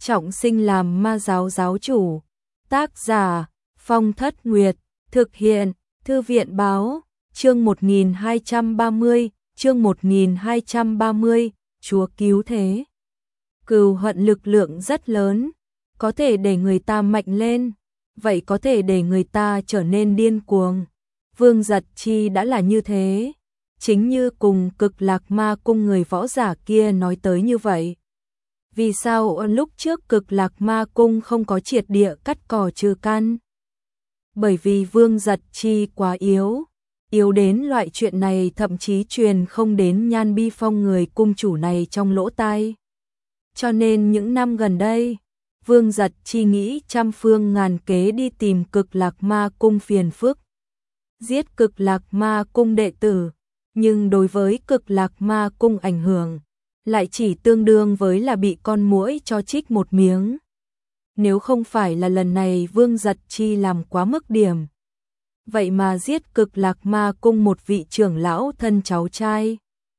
trọng sinh làm ma giáo giáo chủ. Tác giả Phong Thất Nguyệt. Thực hiện Thư viện báo. Chương 1230. Chương 1230. Chúa cứu thế. Cừu hận lực lượng rất lớn, có thể để người ta mạnh lên, vậy có thể để người ta trở nên điên cuồng. Vương Giật Chi đã là như thế, chính như cùng Cực Lạc Ma Cung người võ giả kia nói tới như vậy. Vì sao lúc trước Cực Lạc Ma Cung không có triệt địa cắt cỏ trừ căn? Bởi vì Vương Giật Chi quá yếu, yếu đến loại chuyện này thậm chí truyền không đến Nhan Bi Phong người cung chủ này trong lỗ tai. Cho nên những năm gần đây, Vương Giật Chi nghĩ trăm phương ngàn kế đi tìm Cực Lạc Ma Cung phiền phức, giết Cực Lạc Ma Cung đệ tử, nhưng đối với Cực Lạc Ma Cung ảnh hưởng lại chỉ tương đương với là bị con muỗi cho chích một miếng. Nếu không phải là lần này Vương Giật Chi làm quá mức điểm, vậy mà giết Cực Lạc Ma Cung một vị trưởng lão thân cháu trai,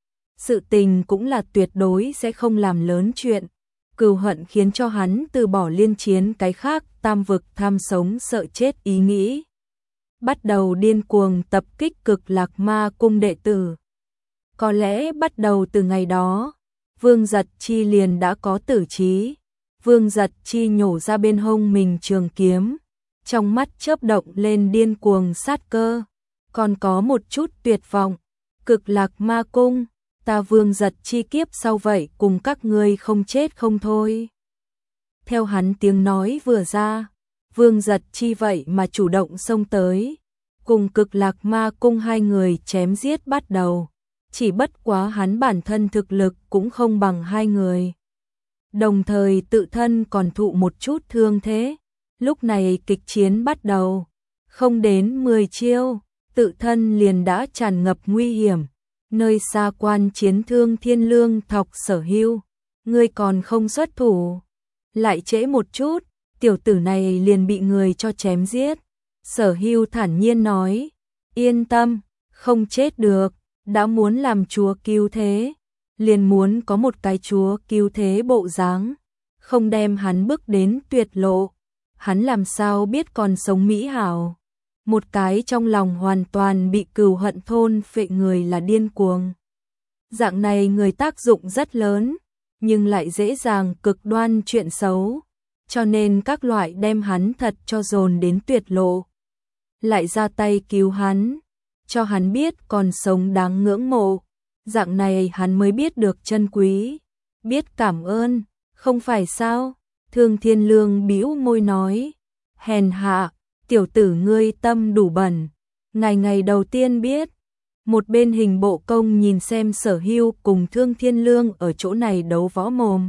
sự tình cũng là tuyệt đối sẽ không làm lớn chuyện. Cừu hận khiến cho hắn từ bỏ liên chiến cái khác tam vực tham sống sợ chết ý nghĩ, bắt đầu điên cuồng tập kích Cực Lạc Ma Cung đệ tử. Có lẽ bắt đầu từ ngày đó, Vương Giật Chi liền đã có tử trí. Vương Giật Chi nhổ ra bên hông mình trường kiếm, trong mắt chớp động lên điên cuồng sát cơ, còn có một chút tuyệt vọng. Cực Lạc Ma Cung, ta Vương Giật Chi kiếp sau vậy cùng các ngươi không chết không thôi. Theo hắn tiếng nói vừa ra, Vương Giật Chi vậy mà chủ động xông tới, cùng Cực Lạc Ma Cung hai người chém giết bắt đầu. Chỉ bất quá hắn bản thân thực lực cũng không bằng hai người, đồng thời tự thân còn thụ một chút thương thế. Lúc này kịch chiến bắt đầu, không đến 10 chiêu, tự thân liền đã tràn ngập nguy hiểm. Nơi xa quan chiến Thương Thiên Lương Thọc Sở Hưu, ngươi còn không xuất thủ, lại trễ một chút, tiểu tử này liền bị người cho chém giết. Sở Hưu thản nhiên nói, yên tâm, không chết được, đã muốn làm chúa cứu thế, liền muốn có một cái chúa cứu thế bộ dáng, không đem hắn bước đến tuyệt lộ, hắn làm sao biết còn sống mỹ hảo. Một cái trong lòng hoàn toàn bị cừu hận thôn phệ người là điên cuồng. Dạng này người tác dụng rất lớn, nhưng lại dễ dàng cực đoan chuyện xấu, cho nên các loại đem hắn thật cho dồn đến tuyệt lộ, lại ra tay cứu hắn, cho hắn biết còn sống đáng ngưỡng mộ. Dạng này hắn mới biết được chân quý, biết cảm ơn, không phải sao? Thương Thiên Lương bĩu môi nói, hèn hạ, tiểu tử ngươi tâm đủ bẩn, ngày đầu tiên biết. Một bên Hình Bộ Công nhìn xem Sở Hưu cùng Thương Thiên Lương ở chỗ này đấu võ mồm,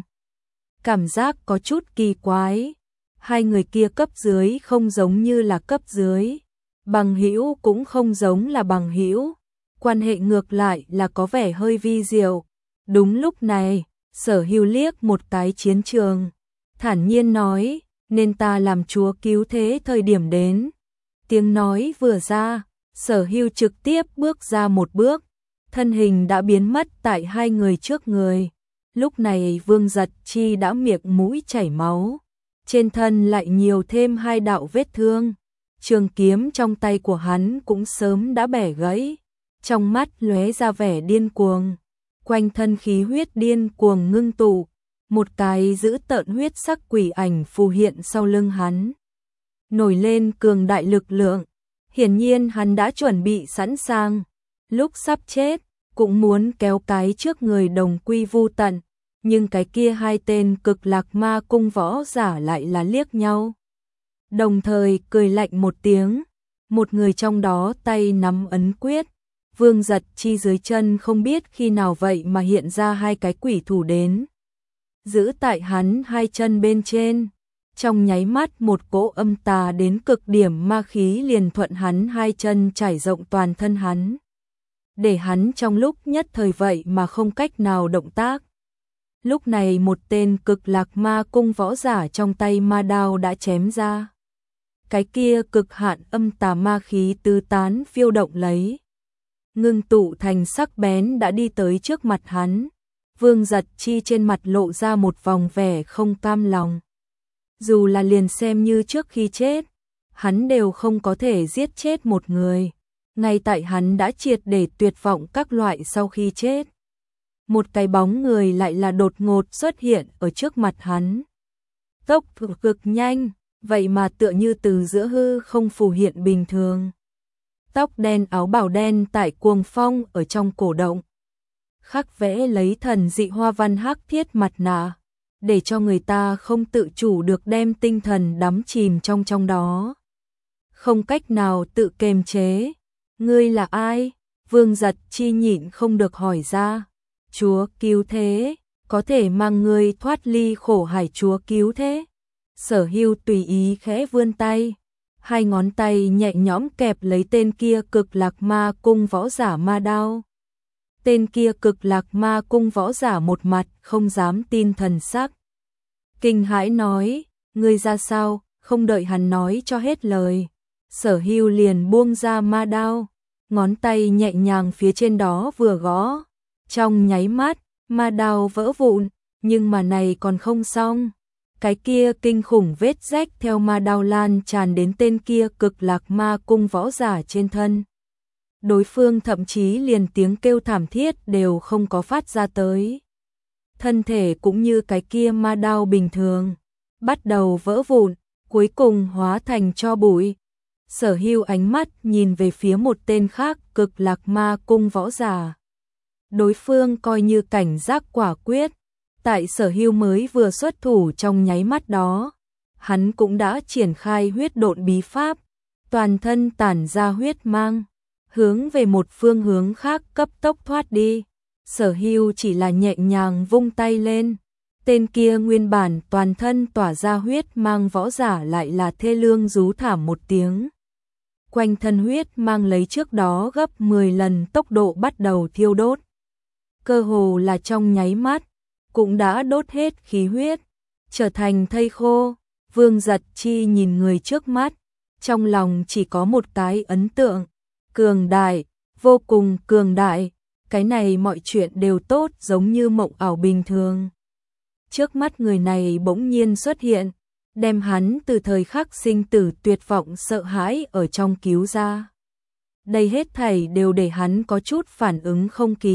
cảm giác có chút kỳ quái. Hai người kia cấp dưới không giống như là cấp dưới, bằng hữu cũng không giống là bằng hữu, quan hệ ngược lại là có vẻ hơi vi diệu. Đúng lúc này, Sở Hưu liếc một cái chiến trường, thản nhiên nói, nên ta làm chúa cứu thế thời điểm đến. Tiếng nói vừa ra, Sở Hưu trực tiếp bước ra một bước, thân hình đã biến mất tại hai người trước người. Lúc này Vương Giật Chi đã miệng mũi chảy máu, trên thân lại nhiều thêm hai đạo vết thương. Trường kiếm trong tay của hắn cũng sớm đã bẻ gãy, trong mắt lóe ra vẻ điên cuồng, quanh thân khí huyết điên cuồng ngưng tụ, một cái dữ tợn huyết sắc quỷ ảnh phù hiện sau lưng hắn, nổi lên cường đại lực lượng. Hiển nhiên hắn đã chuẩn bị sẵn sàng, lúc sắp chết cũng muốn kéo cái trước người đồng quy vu tận, nhưng cái kia hai tên Cực Lạc Ma Cung võ giả lại là liếc nhau, đồng thời cười lạnh một tiếng. Một người trong đó tay nắm ấn quyết, Vương Giật Chi dưới chân không biết khi nào vậy mà hiện ra hai cái quỷ thủ đến, giữ tại hắn hai chân bên trên. Trong nháy mắt một cỗ âm tà đến cực điểm ma khí liền thuận hắn hai chân trải rộng toàn thân hắn, để hắn trong lúc nhất thời vậy mà không cách nào động tác. Lúc này một tên Cực Lạc Ma Cung võ giả trong tay ma đao đã chém ra. Cái kia cực hạn âm tà ma khí tứ tán phiêu động lấy, ngưng tụ thành sắc bén đã đi tới trước mặt hắn. Vương Giật Chi trên mặt lộ ra một vòng vẻ không cam lòng. dù là liền xem như trước khi chết, hắn đều không có thể giết chết một người. Ngay tại hắn đã triệt để tuyệt vọng các loại sau khi chết. Một cái bóng người lại là đột ngột xuất hiện ở trước mặt hắn. Tốc độ cực nhanh, vậy mà tựa như từ giữa hư không phù hiện bình thường. Tóc đen áo bào đen tại cuồng phong ở trong cổ động. Khắc vẽ lấy thần dị hoa văn hắc thiết mặt nạ, để cho người ta không tự chủ được đem tinh thần đắm chìm trong đó. Không cách nào tự kiềm chế. Ngươi là ai? Vương Giật Chi nhịn không được hỏi ra. Chúa cứu thế, có thể mang ngươi thoát ly khổ hải Chúa cứu thế. Sở Hưu tùy ý khẽ vươn tay, hai ngón tay nhẹ nhõm kẹp lấy tên kia Cực Lạc Ma Cung võ giả ma đao. Tên kia Cực Lạc Ma Cung võ giả một mặt không dám tin thần sắc. Kinh hãi nói, ngươi ra sao? Không đợi hắn nói cho hết lời, Sở Hưu liền buông ra ma đao, ngón tay nhẹ nhàng phía trên đó vừa gõ. Trong nháy mắt, ma đao vỡ vụn, nhưng mà này còn không xong. Cái kia kinh khủng vết rách theo ma đao lan tràn đến tên kia Cực Lạc Ma Cung võ giả trên thân. Đối phương thậm chí liền tiếng kêu thảm thiết đều không có phát ra tới. Thân thể cũng như cái kia ma đao bình thường, bắt đầu vỡ vụn, cuối cùng hóa thành tro bụi. Sở Hưu ánh mắt nhìn về phía một tên khác Cực Lạc Ma Cung võ giả. Đối phương coi như cảnh giác quả quyết. Tại Sở Hưu mới vừa xuất thủ trong nháy mắt đó, hắn cũng đã triển khai huyết độn bí pháp, toàn thân tản ra huyết mang, hướng về một phương hướng khác cấp tốc thoát đi. Sở Hưu chỉ là nhẹ nhàng vung tay lên, tên kia nguyên bản toàn thân tỏa ra huyết mang võ giả lại là thê lương rú thảm một tiếng. Quanh thân huyết mang lấy trước đó gấp 10 lần tốc độ bắt đầu thiêu đốt. Cơ hồ là trong nháy mắt, cũng đã đốt hết khí huyết, trở thành thây khô. Vương Giật Chi nhìn người trước mắt, trong lòng chỉ có một cái ấn tượng, cường đại, vô cùng cường đại, cái này mọi chuyện đều tốt giống như mộng ảo bình thường. Trước mắt người này bỗng nhiên xuất hiện, đem hắn từ thời khắc sinh tử tuyệt vọng sợ hãi ở trong cứu ra. Đây hết thảy đều để hắn có chút phản ứng không kịp.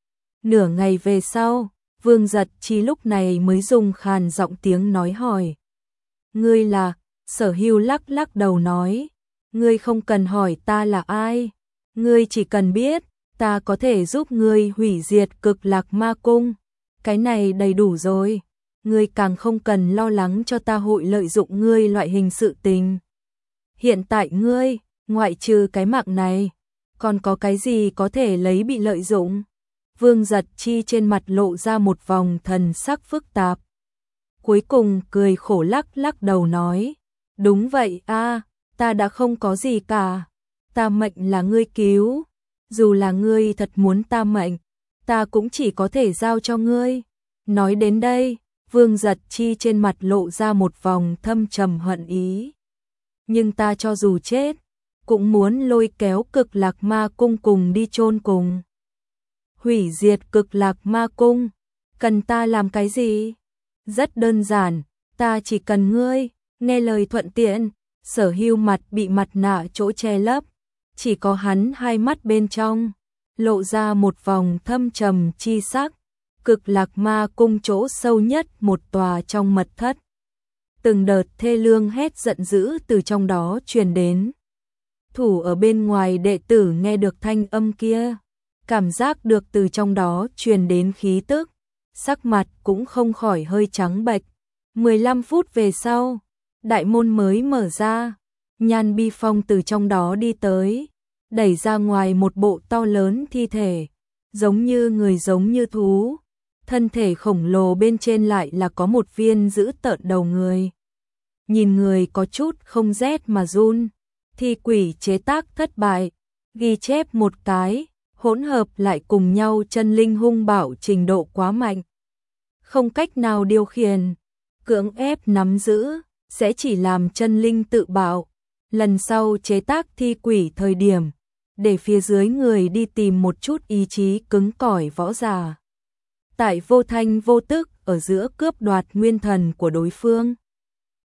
Nửa ngày về sau, Vương Giật Chi lúc này mới dùng khàn giọng tiếng nói hỏi. Ngươi là? Sở Hưu lắc lắc đầu nói. Ngươi không cần hỏi ta là ai. Ngươi chỉ cần biết, ta có thể giúp ngươi hủy diệt Cực Lạc Ma Cung. Cái này đầy đủ rồi. Ngươi càng không cần lo lắng cho ta hội lợi dụng ngươi loại hình sự tình. Hiện tại ngươi, ngoại trừ cái mạng này, còn có cái gì có thể lấy bị lợi dụng? Vương Giật Chi trên mặt lộ ra một vòng thần sắc phức tạp. Cuối cùng cười khổ lắc lắc đầu nói. Đúng vậy a, ta đã không có gì cả. Ta mệnh là ngươi cứu. Dù là ngươi thật muốn ta mệnh, ta cũng chỉ có thể giao cho ngươi. Nói đến đây, Vương Giật Chi trên mặt lộ ra một vòng thâm trầm hận ý. Nhưng ta cho dù chết, cũng muốn lôi kéo Cực Lạc Ma Cung cùng đi chôn cùng. Hủy diệt Cực Lạc Ma Cung, cần ta làm cái gì? Rất đơn giản, ta chỉ cần ngươi, nghe lời thuận tiện. Sở Hưu mặt bị mặt nạ chỗ che lấp, chỉ có hắn hai mắt bên trong, lộ ra một vòng thâm trầm chi sắc. Cực Lạc Ma Cung chỗ sâu nhất một tòa trong mật thất. Từng đợt thê lương hét giận dữ từ trong đó truyền đến. Thủ ở bên ngoài đệ tử nghe được thanh âm kia, cảm giác được từ trong đó truyền đến khí tức, sắc mặt cũng không khỏi hơi trắng bệch. 15 phút về sau, đại môn mới mở ra, Nhan Bi Phong từ trong đó đi tới, đẩy ra ngoài một bộ to lớn thi thể, giống như người giống như thú, thân thể khổng lồ bên trên lại là có một viên dữ tợn đầu người. Nhìn người có chút không rét mà run, thi quỷ chế tác thất bại, ghi chép một cái, hỗn hợp lại cùng nhau chân linh hung bạo trình độ quá mạnh. Không cách nào điều khiển, cưỡng ép nắm giữ, sẽ chỉ làm chân linh tự bạo. Lần sau chế tác thi quỷ thời điểm, để phía dưới người đi tìm một chút ý chí cứng cỏi võ giả. Tại vô thanh vô tức ở giữa cướp đoạt nguyên thần của đối phương.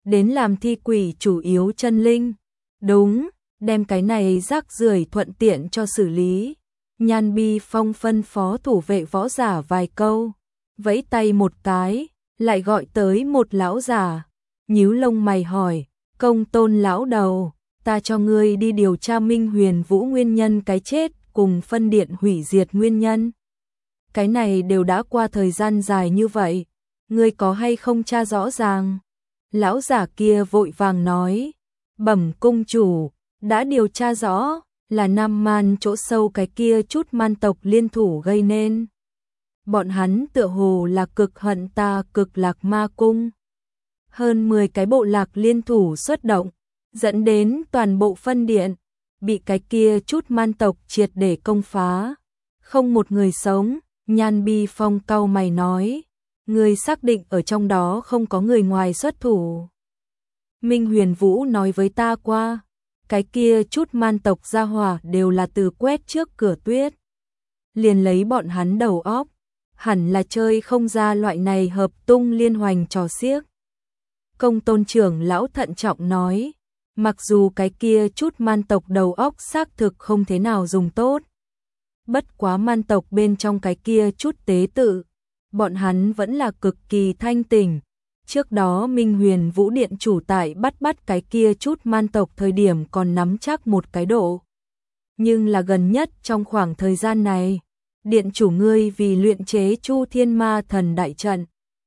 đến làm thi quỷ chủ yếu chân linh. Đúng, đem cái này rác rưởi thuận tiện cho xử lý. Nhan Bi Phong phân phó thủ vệ võ giả vài câu, vẫy tay một cái, lại gọi tới một lão giả, nhíu lông mày hỏi, Công Tôn lão đầu, ta cho ngươi đi điều tra Minh Huyền Vũ nguyên nhân cái chết cùng phân điện hủy diệt nguyên nhân. Cái này đều đã qua thời gian dài như vậy, ngươi có hay không tra rõ ràng? Lão giả kia vội vàng nói, bẩm cung chủ, đã điều tra rõ, là Nam Man chỗ sâu cái kia chút man tộc liên thủ gây nên. Bọn hắn tựa hồ là cực hận ta Cực Lạc Ma Cung. Hơn 10 cái bộ lạc liên thủ xuất động, dẫn đến toàn bộ phân điện, bị cái kia chút man tộc triệt để công phá. Không một người sống, Nhan Bi Phong cau mày nói, người xác định ở trong đó không có người ngoài xuất thủ. Minh Huyền Vũ nói với ta qua, cái kia chút man tộc gia hỏa đều là từ quét trước cửa tuyết. Liền lấy bọn hắn đầu óc, hẳn là chơi không ra loại này hợp tung liên hoành trò xiếc. Công Tôn trưởng lão thận trọng nói, mặc dù cái kia chút man tộc đầu óc xác thực không thế nào dùng tốt. Bất quá man tộc bên trong cái kia chút tế tự, bọn hắn vẫn là cực kỳ thanh tỉnh. Trước đó Minh Huyền Vũ điện chủ tại bắt cái kia chút man tộc thời điểm còn nắm chắc một cái độ. Nhưng là gần nhất trong khoảng thời gian này, điện chủ ngươi vì luyện chế Chu Thiên Ma Thần đại trận,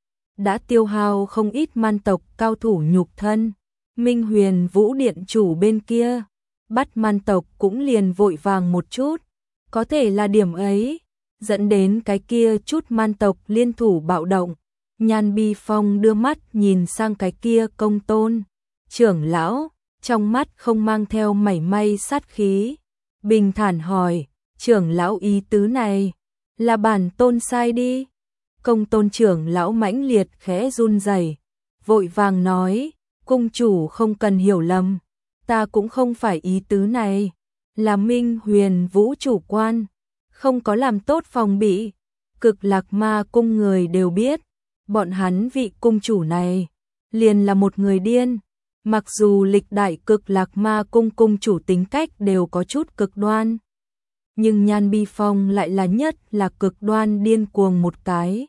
đã tiêu hao không ít man tộc cao thủ nhục thân. Minh Huyền Vũ điện chủ bên kia, bắt man tộc cũng liền vội vàng một chút, có thể là điểm ấy, dẫn đến cái kia chút man tộc liên thủ bạo động. Nhan Bi Phong đưa mắt nhìn sang cái kia Công Tôn trưởng lão, trong mắt không mang theo mảy may sát khí, bình thản hỏi, trưởng lão ý tứ này, là bản tôn sai đi. Công Tôn trưởng lão mãnh liệt khẽ run rẩy, vội vàng nói, cung chủ không cần hiểu lầm, ta cũng không phải ý tứ này, là Minh Huyền Vũ chủ quan, không có làm tốt phòng bị. Cực Lạc Ma Cung người đều biết, bọn hắn vị cung chủ này liền là một người điên. Mặc dù lịch đại Cực Lạc Ma Cung cung chủ tính cách đều có chút cực đoan, nhưng Nhan Bi Phong lại là nhất là cực đoan điên cuồng một cái.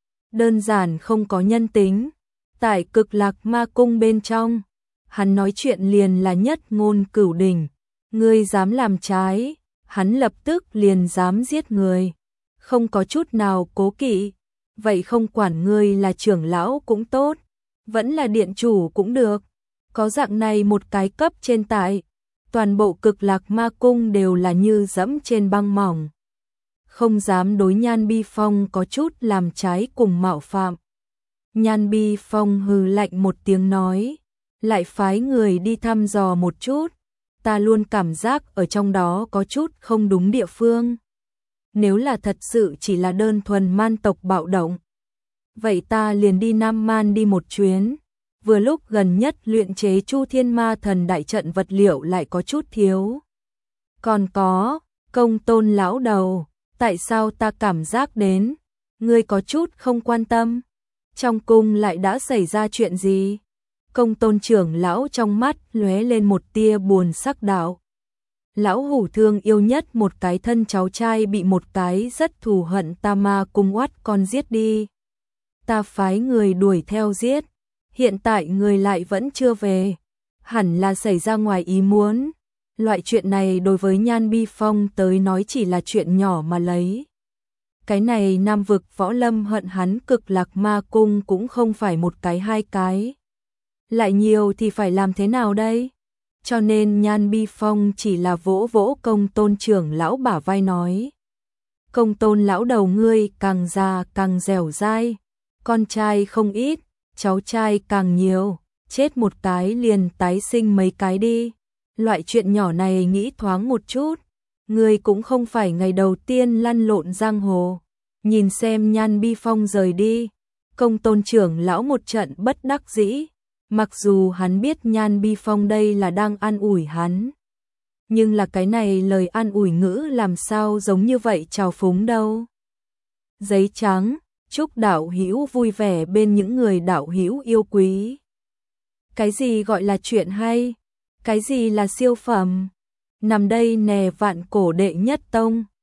Đơn giản không có nhân tính. Tại Cực Lạc Ma Cung bên trong, hắn nói chuyện liền là nhất ngôn cửu đỉnh. Ngươi dám làm trái, hắn lập tức liền dám giết người. Không có chút nào cố kỵ. Vậy không quản ngươi là trưởng lão cũng tốt, vẫn là điện chủ cũng được. Có dạng này một cái cấp trên tại, toàn bộ Cực Lạc Ma Cung đều là như dẫm trên băng mỏng. Không dám đối Nhan Bi Phong có chút làm trái cùng mạo phạm. Nhan Bi Phong hừ lạnh một tiếng nói, lại phái người đi thăm dò một chút, ta luôn cảm giác ở trong đó có chút không đúng địa phương. Nếu là thật sự chỉ là đơn thuần man tộc bạo động, vậy ta liền đi Nam Man đi một chuyến. Vừa lúc gần nhất luyện chế Chu Thiên Ma Thần đại trận vật liệu lại có chút thiếu. Còn có, Công Tôn lão đầu, tại sao ta cảm giác đến, ngươi có chút không quan tâm? Trong cung lại đã xảy ra chuyện gì? Công Tôn trưởng lão trong mắt lóe lên một tia buồn sắc đạo. Lão hủ thương yêu nhất một cái thân cháu trai bị một cái rất thù hận ta ma cung oát con giết đi. Ta phái người đuổi theo giết, hiện tại người lại vẫn chưa về, hẳn là xảy ra ngoài ý muốn. Loại chuyện này đối với Nhan Bi Phong tới nói chỉ là chuyện nhỏ mà lấy. Cái này Nam vực võ lâm hận hắn Cực Lạc Ma Cung cũng không phải một cái hai cái. Lại nhiều thì phải làm thế nào đây? Cho nên Nhan Bi Phong chỉ là vỗ vỗ Công Tôn trưởng lão bả vai nói. Công Tôn lão đầu ngươi càng già càng dẻo dai, con trai không ít, cháu trai càng nhiều, chết một cái liền tái sinh mấy cái đi. Loại chuyện nhỏ này nghĩ thoáng một chút, ngươi cũng không phải ngày đầu tiên lăn lộn giang hồ. Nhìn xem Nhan Bi Phong rời đi, Công Tôn trưởng lão một trận bất đắc dĩ. Mặc dù hắn biết Nhan Bi Phong đây là đang an ủi hắn, nhưng là cái này lời an ủi ngữ làm sao giống như vậy trào phúng đâu. Giấy trắng, chúc đạo hữu vui vẻ bên những người đạo hữu yêu quý. Cái gì gọi là chuyện hay? Cái gì là siêu phẩm? Nằm đây nè vạn cổ đệ nhất tông.